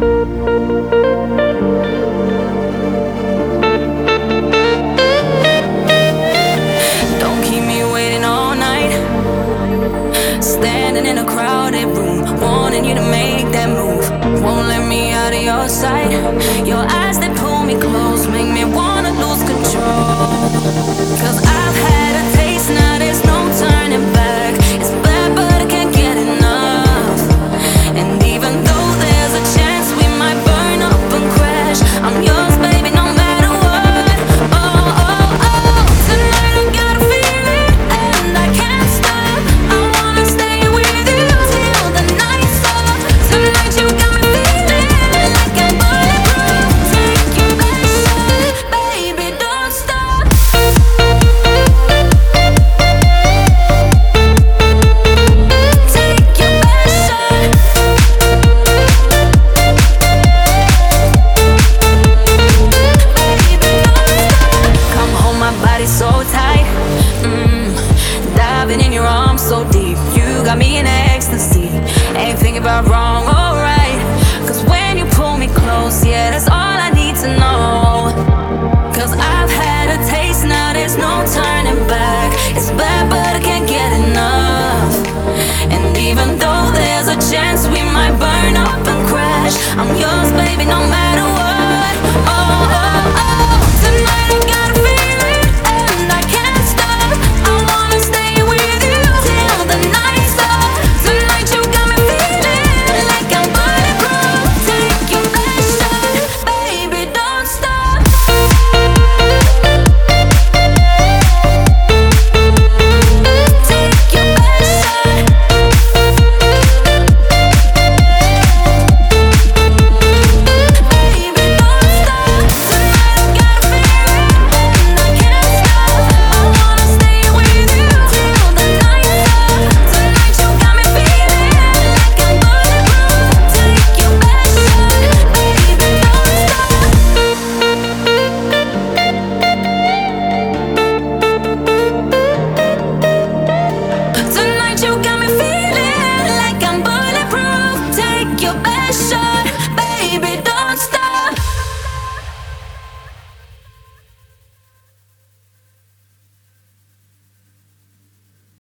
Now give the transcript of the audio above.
Don't keep me waiting all night, standing in a crowded room, wanting you to make that move. Won't let me out of your sight. Your eyes that pull me close make me wanna lose control. 'Cause I've had a taste, now there's no turning back. It's bad but I can't get enough. And even though there's a chance we might burn up and crash, I'm yours baby no matter what. Oh, oh, oh, tonight I got a feeling and I can't stop. I wanna stay with you till the night's up. Tonight you got me feeling like I'm bulletproof. Take your best shot, baby don't stop. Take your best shot. Baby don't stop. Come hold my body so tight. Diving in your arms so deep. You got me in ecstasy. Ain't thinking about wrong or right. 'Cause when you pull me close, yeah, that's all I need to know. 'Cause I've had a taste, now there's no turning back. It's bad but I can't get enough. And even though there's a chance we might burn up and crash, I'm yours baby no matter